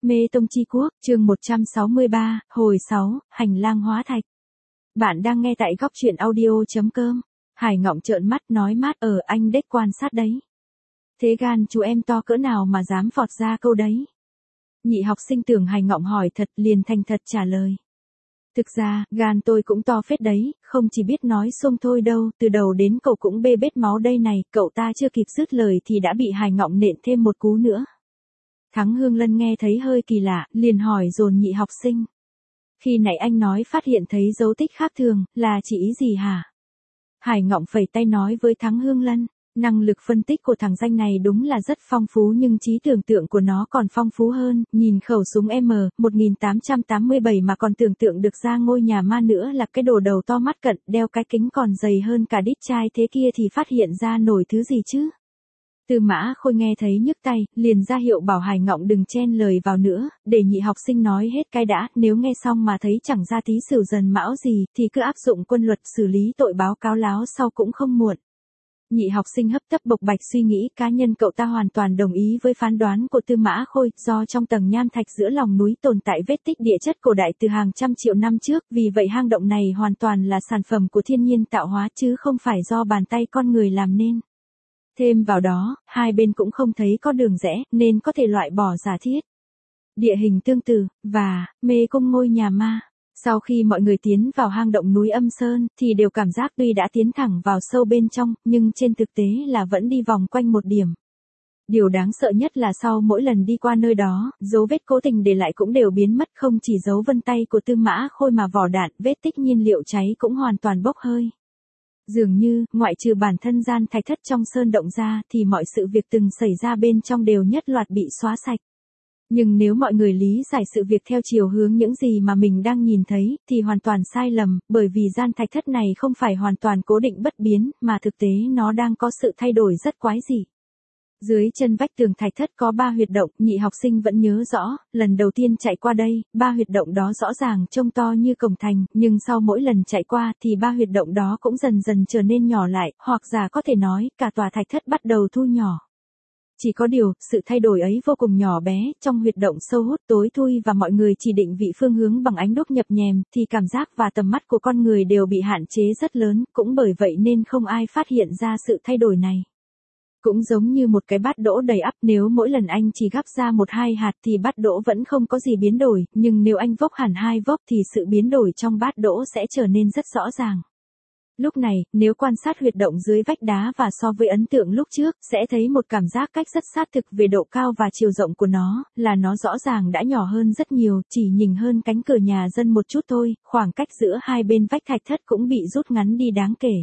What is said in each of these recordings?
Mê Tông Chi Quốc, chương 163, hồi 6, hành lang hóa thạch. Bạn đang nghe tại góc truyện audio.com. Hải Ngọng trợn mắt nói mát anh đếch quan sát đấy. Thế gan chú em to cỡ nào mà dám phọt ra câu đấy. Nhị học sinh tưởng Hải Ngọng hỏi thật liền thành thật trả lời. Thực ra, gan tôi cũng to phết đấy, không chỉ biết nói xung thôi đâu, từ đầu đến cậu cũng bê bết máu đây này, cậu ta chưa kịp dứt lời thì đã bị Hải Ngọng nện thêm một cú nữa. Thắng Hương Lân nghe thấy hơi kỳ lạ, liền hỏi dồn nhị học sinh. Khi nãy anh nói phát hiện thấy dấu tích khác thường, là chỉ ý gì hả? Hải Ngọng phẩy tay nói với Thắng Hương Lân, năng lực phân tích của thằng danh này đúng là rất phong phú nhưng trí tưởng tượng của nó còn phong phú hơn, nhìn khẩu súng M1887 mà còn tưởng tượng được ra ngôi nhà ma nữa là cái đồ đầu to mắt cận, đeo cái kính còn dày hơn cả đít chai thế kia thì phát hiện ra nổi thứ gì chứ? Tư Mã Khôi nghe thấy nhức tay, liền ra hiệu bảo Hải Ngọng đừng chen lời vào nữa, để nhị học sinh nói hết cái đã, nếu nghe xong mà thấy chẳng ra tí Sửu Dần Mão gì, thì cứ áp dụng quân luật xử lý tội báo cáo láo sau cũng không muộn. Nhị học sinh hấp tấp bộc bạch suy nghĩ cá nhân cậu ta hoàn toàn đồng ý với phán đoán của Tư Mã Khôi, do trong tầng nham thạch giữa lòng núi tồn tại vết tích địa chất cổ đại từ hàng trăm triệu năm trước, vì vậy hang động này hoàn toàn là sản phẩm của thiên nhiên tạo hóa chứ không phải do bàn tay con người làm nên. Thêm vào đó, hai bên cũng không thấy có đường rẽ, nên có thể loại bỏ giả thiết. Địa hình tương tự, và, mê cung ngôi nhà ma. Sau khi mọi người tiến vào hang động núi Âm Sơn, thì đều cảm giác tuy đã tiến thẳng vào sâu bên trong, nhưng trên thực tế là vẫn đi vòng quanh một điểm. Điều đáng sợ nhất là sau mỗi lần đi qua nơi đó, dấu vết cố tình để lại cũng đều biến mất, không chỉ dấu vân tay của Tư Mã Khôi mà vỏ đạn, vết tích nhiên liệu cháy cũng hoàn toàn bốc hơi. Dường như, ngoại trừ bản thân gian thạch thất trong sơn động ra thì mọi sự việc từng xảy ra bên trong đều nhất loạt bị xóa sạch. Nhưng nếu mọi người lý giải sự việc theo chiều hướng những gì mà mình đang nhìn thấy, thì hoàn toàn sai lầm, bởi vì gian thạch thất này không phải hoàn toàn cố định bất biến, mà thực tế nó đang có sự thay đổi rất quái dị. Dưới chân vách tường thạch thất có 3 huyệt động, nhị học sinh vẫn nhớ rõ, lần đầu tiên chạy qua đây, 3 huyệt động đó rõ ràng trông to như cổng thành, nhưng sau mỗi lần chạy qua thì 3 huyệt động đó cũng dần dần trở nên nhỏ lại, hoặc giả có thể nói, cả tòa thạch thất bắt đầu thu nhỏ. Chỉ có điều, sự thay đổi ấy vô cùng nhỏ bé, trong huyệt động sâu hút tối thui và mọi người chỉ định vị phương hướng bằng ánh đuốc nhập nhèm, thì cảm giác và tầm mắt của con người đều bị hạn chế rất lớn, cũng bởi vậy nên không ai phát hiện ra sự thay đổi này. Cũng giống như một cái bát đỗ đầy ắp, nếu mỗi lần anh chỉ gắp ra 1-2 hạt thì bát đỗ vẫn không có gì biến đổi, nhưng nếu anh vốc hẳn 2 vốc thì sự biến đổi trong bát đỗ sẽ trở nên rất rõ ràng. Lúc này, nếu quan sát huyệt động dưới vách đá và so với ấn tượng lúc trước, sẽ thấy một cảm giác cách rất sát thực về độ cao và chiều rộng của nó, là nó rõ ràng đã nhỏ hơn rất nhiều, chỉ nhỉnh hơn cánh cửa nhà dân một chút thôi, khoảng cách giữa hai bên vách thạch thất cũng bị rút ngắn đi đáng kể.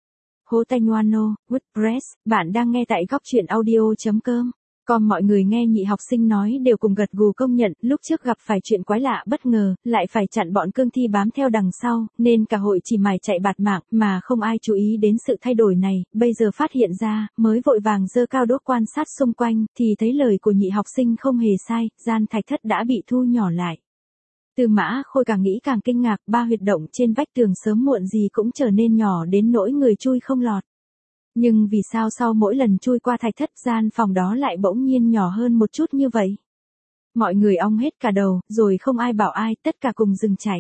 Hô Tanh Wano, WordPress, bạn đang nghe tại góc truyện audio.com. Còn mọi người nghe nhị học sinh nói đều cùng gật gù công nhận, lúc trước gặp phải chuyện quái lạ bất ngờ, lại phải chặn bọn cương thi bám theo đằng sau, nên cả hội chỉ mải chạy bạt mạng, mà không ai chú ý đến sự thay đổi này, bây giờ phát hiện ra, mới vội vàng giơ cao đốt quan sát xung quanh, thì thấy lời của nhị học sinh không hề sai, gian thạch thất đã bị thu nhỏ lại. Tư Mã Khôi càng nghĩ càng kinh ngạc, 3 huyệt động trên vách tường sớm muộn gì cũng trở nên nhỏ đến nỗi người chui không lọt. Nhưng vì sao sau mỗi lần chui qua thạch thất gian phòng đó lại bỗng nhiên nhỏ hơn một chút như vậy? Mọi người ong hết cả đầu, rồi không ai bảo ai, tất cả cùng dừng chạy.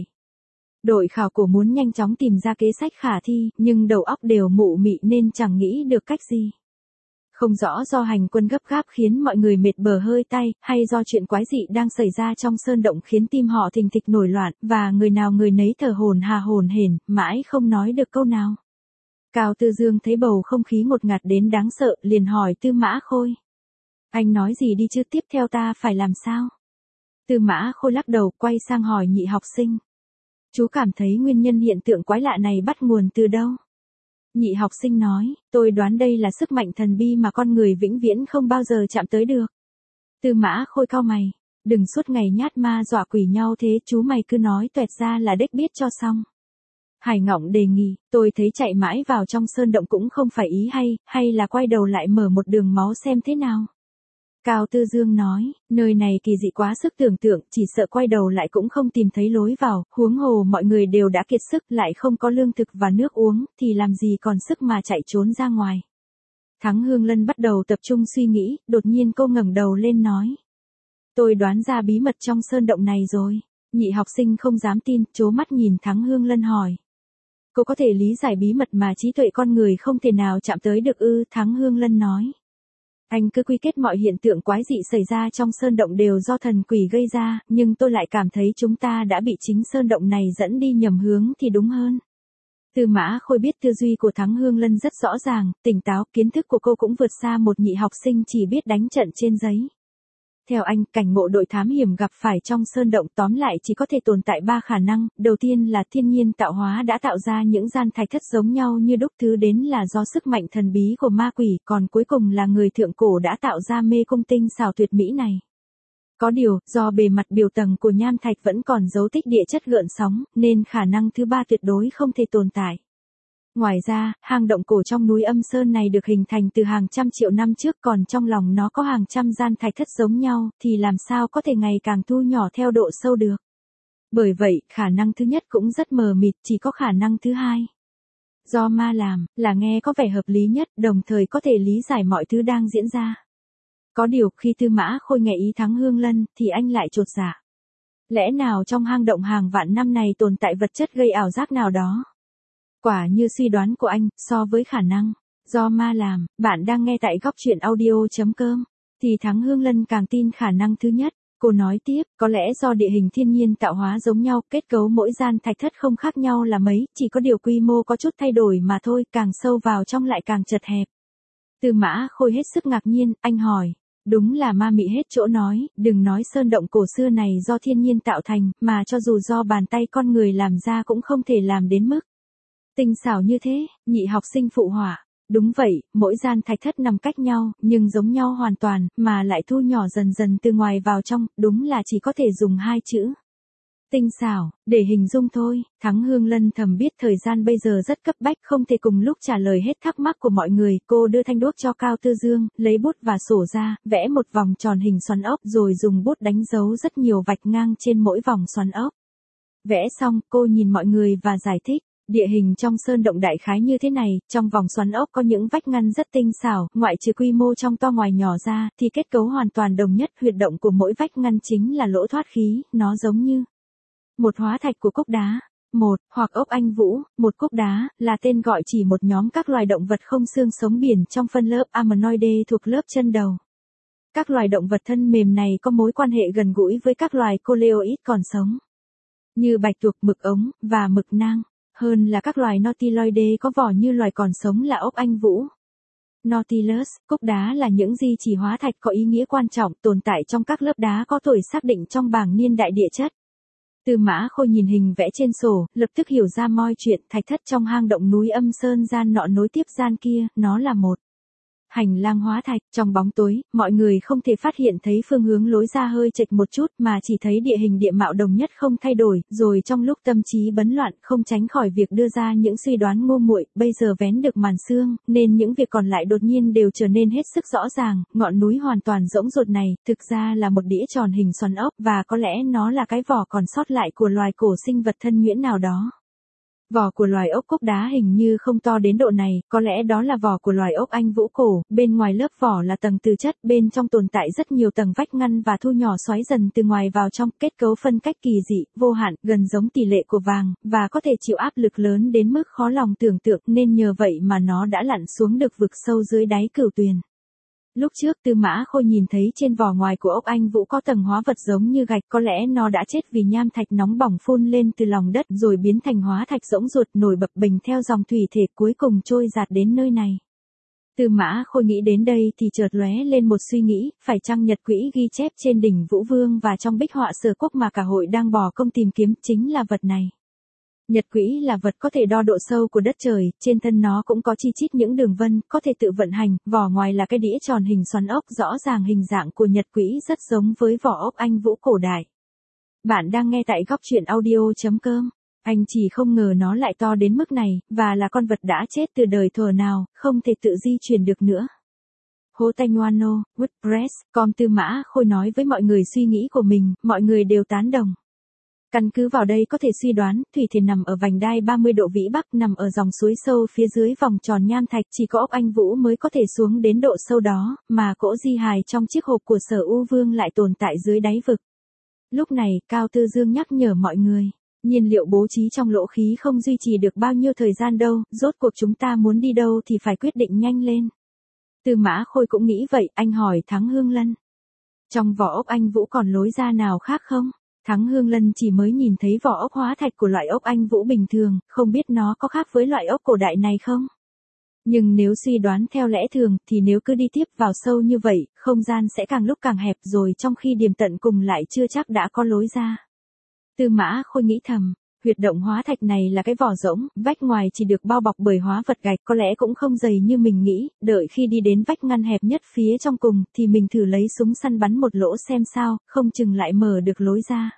Đội khảo cổ muốn nhanh chóng tìm ra kế sách khả thi, nhưng đầu óc đều mụ mị nên chẳng nghĩ được cách gì. Không rõ do hành quân gấp gáp khiến mọi người mệt bờ hơi tay, hay do chuyện quái dị đang xảy ra trong sơn động khiến tim họ thình thịch nổi loạn, và người nào người nấy thở hổn hển, mãi không nói được câu nào. Cao Tư Dương thấy bầu không khí ngột ngạt đến đáng sợ, liền hỏi Tư Mã Khôi. Anh nói gì đi chứ, tiếp theo ta phải làm sao? Tư Mã Khôi lắc đầu, quay sang hỏi nhị học sinh. Chú cảm thấy nguyên nhân hiện tượng quái lạ này bắt nguồn từ đâu? Nhị học sinh nói, tôi đoán đây là sức mạnh thần bi mà con người vĩnh viễn không bao giờ chạm tới được. Tư Mã Khôi cau mày, đừng suốt ngày nhát ma dọa quỷ nhau thế, chú mày cứ nói tuẹt ra là đếch biết cho xong. Hải Ngọng đề nghị, tôi thấy chạy mãi vào trong sơn động cũng không phải ý hay là quay đầu lại mở một đường máu xem thế nào. Cao Tư Dương nói, nơi này kỳ dị quá sức tưởng tượng, chỉ sợ quay đầu lại cũng không tìm thấy lối vào, huống hồ mọi người đều đã kiệt sức, lại không có lương thực và nước uống, thì làm gì còn sức mà chạy trốn ra ngoài. Thắng Hương Lân bắt đầu tập trung suy nghĩ, đột nhiên cô ngẩng đầu lên nói. Tôi đoán ra bí mật trong sơn động này rồi. Nhị học sinh không dám tin, trố mắt nhìn Thắng Hương Lân hỏi. Cô có thể lý giải bí mật mà trí tuệ con người không thể nào chạm tới được ư? Thắng Hương Lân nói. Anh cứ quy kết mọi hiện tượng quái dị xảy ra trong sơn động đều do thần quỷ gây ra, nhưng tôi lại cảm thấy chúng ta đã bị chính sơn động này dẫn đi nhầm hướng thì đúng hơn. Tư Mã Khôi biết tư duy của Thắng Hương Lân rất rõ ràng, tỉnh táo, kiến thức của cô cũng vượt xa một nhị học sinh chỉ biết đánh trận trên giấy. Theo anh, cảnh ngộ đội thám hiểm gặp phải trong sơn động tóm lại chỉ có thể tồn tại 3 khả năng, đầu tiên là thiên nhiên tạo hóa đã tạo ra những gian thạch thất giống nhau như đúc, thứ đến là do sức mạnh thần bí của ma quỷ, còn cuối cùng là người thượng cổ đã tạo ra mê cung tinh xảo tuyệt mỹ này. Có điều, do bề mặt biểu tầng của nham thạch vẫn còn dấu tích địa chất gợn sóng, nên khả năng thứ 3 tuyệt đối không thể tồn tại. Ngoài ra, hang động cổ trong núi Âm Sơn này được hình thành từ hàng trăm triệu năm trước, còn trong lòng nó có hàng trăm gian thạch thất giống nhau, thì làm sao có thể ngày càng thu nhỏ theo độ sâu được. Bởi vậy, khả năng thứ nhất cũng rất mờ mịt, chỉ có khả năng thứ hai. Do ma làm, là nghe có vẻ hợp lý nhất, đồng thời có thể lý giải mọi thứ đang diễn ra. Có điều, khi Tư Mã Khôi nghe ý Thắng Hương Lân, thì anh lại chột dạ. Lẽ nào trong hang động hàng vạn năm này tồn tại vật chất gây ảo giác nào đó? Quả như suy đoán của anh, so với khả năng do ma làm, bạn đang nghe tại góc truyện audio.com, thì Thắng Hương Lân càng tin khả năng thứ nhất. Cô nói tiếp, có lẽ do địa hình thiên nhiên tạo hóa giống nhau, kết cấu mỗi gian thạch thất không khác nhau là mấy, chỉ có điều quy mô có chút thay đổi mà thôi, càng sâu vào trong lại càng chật hẹp. Tư Mã Khôi hết sức ngạc nhiên, anh hỏi. Đúng là ma mị hết chỗ nói, đừng nói sơn động cổ xưa này do thiên nhiên tạo thành, mà cho dù do bàn tay con người làm ra cũng không thể làm đến mức tinh xảo như thế. Nhị học sinh phụ họa. Đúng vậy, mỗi gian thạch thất nằm cách nhau, nhưng giống nhau hoàn toàn, mà lại thu nhỏ dần dần từ ngoài vào trong, đúng là chỉ có thể dùng 2 chữ. Tinh xảo, để hình dung thôi. Thắng Hương Lân thầm biết thời gian bây giờ rất cấp bách, không thể cùng lúc trả lời hết thắc mắc của mọi người. Cô đưa thanh đuốc cho Cao Tư Dương, lấy bút và sổ ra, vẽ một vòng tròn hình xoắn ốc rồi dùng bút đánh dấu rất nhiều vạch ngang trên mỗi vòng xoắn ốc. Vẽ xong, cô nhìn mọi người và giải thích. Địa hình trong sơn động đại khái như thế này, trong vòng xoắn ốc có những vách ngăn rất tinh xảo, ngoại trừ quy mô trong to ngoài nhỏ ra, thì kết cấu hoàn toàn đồng nhất, huyệt động của mỗi vách ngăn chính là lỗ thoát khí, nó giống như một hóa thạch của cốc đá. Hoặc ốc anh vũ, một cốc đá, là tên gọi chỉ một nhóm các loài động vật không xương sống biển trong phân lớp Ammonoidae thuộc lớp chân đầu. Các loài động vật thân mềm này có mối quan hệ gần gũi với các loài coleoid còn sống, như bạch tuộc, mực ống, và mực nang. Hơn là các loài Nautiloidae có vỏ như loài còn sống là ốc anh vũ. Nautilus, cốc đá là những di chỉ hóa thạch có ý nghĩa quan trọng tồn tại trong các lớp đá có tuổi xác định trong bảng niên đại địa chất. Tư Mã Khôi nhìn hình vẽ trên sổ, lập tức hiểu ra mọi chuyện. Thạch thất trong hang động núi Âm Sơn, gian nọ nối tiếp gian kia, nó là một hành lang hóa thạch. Trong bóng tối, mọi người không thể phát hiện thấy phương hướng lối ra hơi chệch một chút, mà chỉ thấy địa hình địa mạo đồng nhất không thay đổi, rồi trong lúc tâm trí bấn loạn không tránh khỏi việc đưa ra những suy đoán ngu muội. Bây giờ vén được màn sương, nên những việc còn lại đột nhiên đều trở nên hết sức rõ ràng. Ngọn núi hoàn toàn rỗng ruột này, thực ra là một đĩa tròn hình xoắn ốc, và có lẽ nó là cái vỏ còn sót lại của loài cổ sinh vật thân nhuyễn nào đó. Vỏ của loài ốc cốc đá hình như không to đến độ này, có lẽ đó là vỏ của loài ốc anh vũ cổ, bên ngoài lớp vỏ là tầng từ chất, bên trong tồn tại rất nhiều tầng vách ngăn và thu nhỏ xoáy dần từ ngoài vào trong, kết cấu phân cách kỳ dị, vô hạn, gần giống tỷ lệ của vàng, và có thể chịu áp lực lớn đến mức khó lòng tưởng tượng, nên nhờ vậy mà nó đã lặn xuống được vực sâu dưới đáy Cửu Tuyền. Lúc trước Tư Mã Khôi nhìn thấy trên vỏ ngoài của ốc anh vũ có tầng hóa vật giống như gạch, có lẽ nó đã chết vì nham thạch nóng bỏng phun lên từ lòng đất rồi biến thành hóa thạch rỗng ruột nổi bập bềnh theo dòng thủy thể cuối cùng trôi dạt đến nơi này. Tư Mã Khôi nghĩ đến đây thì chợt lóe lên một suy nghĩ, phải chăng nhật quỹ ghi chép trên đỉnh Vũ Vương và trong bích họa Sở Quốc mà cả hội đang bỏ công tìm kiếm chính là vật này. Nhật quỹ là vật có thể đo độ sâu của đất trời, trên thân nó cũng có chi chít những đường vân, có thể tự vận hành, vỏ ngoài là cái đĩa tròn hình xoắn ốc, rõ ràng hình dạng của nhật quỹ rất giống với vỏ ốc anh vũ cổ đại. Bạn đang nghe tại góc truyện audio.com. Anh chỉ không ngờ nó lại to đến mức này, và là con vật đã chết từ đời thuở nào, không thể tự di chuyển được nữa. Hotanhuano, WordPress, com. Tư Mã Khôi nói với mọi người suy nghĩ của mình, mọi người đều tán đồng. Căn cứ vào đây có thể suy đoán, thủy thiền nằm ở vành đai 30 độ vĩ bắc, nằm ở dòng suối sâu phía dưới vòng tròn nham thạch, chỉ có ốc Anh Vũ mới có thể xuống đến độ sâu đó, mà cỗ di hài trong chiếc hộp của Sở U Vương lại tồn tại dưới đáy vực. Lúc này, Cao Tư Dương nhắc nhở mọi người, nhiên liệu bố trí trong lỗ khí không duy trì được bao nhiêu thời gian đâu, rốt cuộc chúng ta muốn đi đâu thì phải quyết định nhanh lên. Tư Mã Khôi cũng nghĩ vậy, anh hỏi Thắng Hương Lân. Trong vỏ ốc Anh Vũ còn lối ra nào khác không? Thắng Hương Lân chỉ mới nhìn thấy vỏ ốc hóa thạch của loại ốc Anh Vũ bình thường, không biết nó có khác với loại ốc cổ đại này không? Nhưng nếu suy đoán theo lẽ thường, thì nếu cứ đi tiếp vào sâu như vậy, không gian sẽ càng lúc càng hẹp rồi, trong khi điểm tận cùng lại chưa chắc đã có lối ra. Tư Mã Khôi nghĩ thầm, huyệt động hóa thạch này là cái vỏ rỗng, vách ngoài chỉ được bao bọc bởi hóa vật gạch, có lẽ cũng không dày như mình nghĩ, đợi khi đi đến vách ngăn hẹp nhất phía trong cùng, thì mình thử lấy súng săn bắn một lỗ xem sao, không chừng lại mở được lối ra.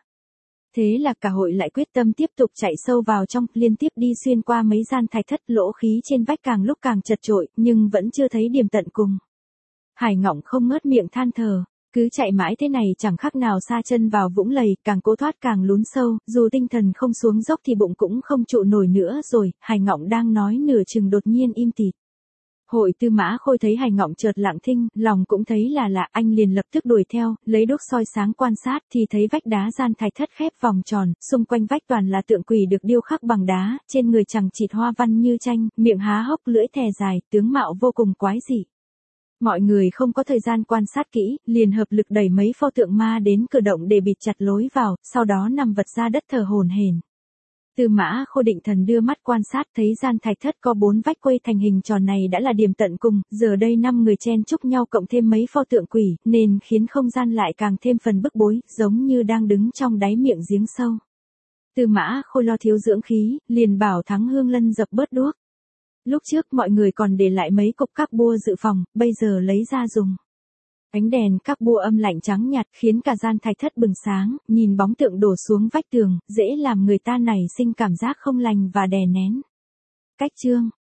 Thế là cả hội lại quyết tâm tiếp tục chạy sâu vào trong, liên tiếp đi xuyên qua mấy gian thạch thất, lỗ khí trên vách càng lúc càng chật chội, nhưng vẫn chưa thấy điểm tận cùng. Hải Ngọng không ngớt miệng than thở, cứ chạy mãi thế này chẳng khác nào sa chân vào vũng lầy, càng cố thoát càng lún sâu, dù tinh thần không xuống dốc thì bụng cũng không trụ nổi nữa rồi. Hải Ngọng đang nói nửa chừng đột nhiên im tịt. Hội Tư Mã Khôi thấy Hải Ngọng chợt lặng thinh, lòng cũng thấy là lạ, anh liền lập tức đuổi theo, lấy đuốc soi sáng quan sát thì thấy vách đá gian thạch thất khép vòng tròn, xung quanh vách toàn là tượng quỷ được điêu khắc bằng đá, trên người chằng chịt hoa văn như tranh, miệng há hốc lưỡi thè dài, tướng mạo vô cùng quái dị. Mọi người không có thời gian quan sát kỹ, liền hợp lực đẩy mấy pho tượng ma đến cửa động để bịt chặt lối vào, sau đó nằm vật ra đất thở hổn hển. Tư Mã Khôi định thần đưa mắt quan sát, thấy gian thạch thất có 4 vách quây thành hình tròn này đã là điểm tận cùng, giờ đây 5 người chen chúc nhau cộng thêm mấy pho tượng quỷ, nên khiến không gian lại càng thêm phần bức bối, giống như đang đứng trong đáy miệng giếng sâu. Tư Mã Khôi lo thiếu dưỡng khí, liền bảo Thắng Hương Lân dập bớt đuốc. Lúc trước mọi người còn để lại mấy cục các bua dự phòng, bây giờ lấy ra dùng. Ánh đèn các bua âm lạnh trắng nhạt khiến cả gian thạch thất bừng sáng, nhìn bóng tượng đổ xuống vách tường, dễ làm người ta nảy sinh cảm giác không lành và đè nén. Cách chương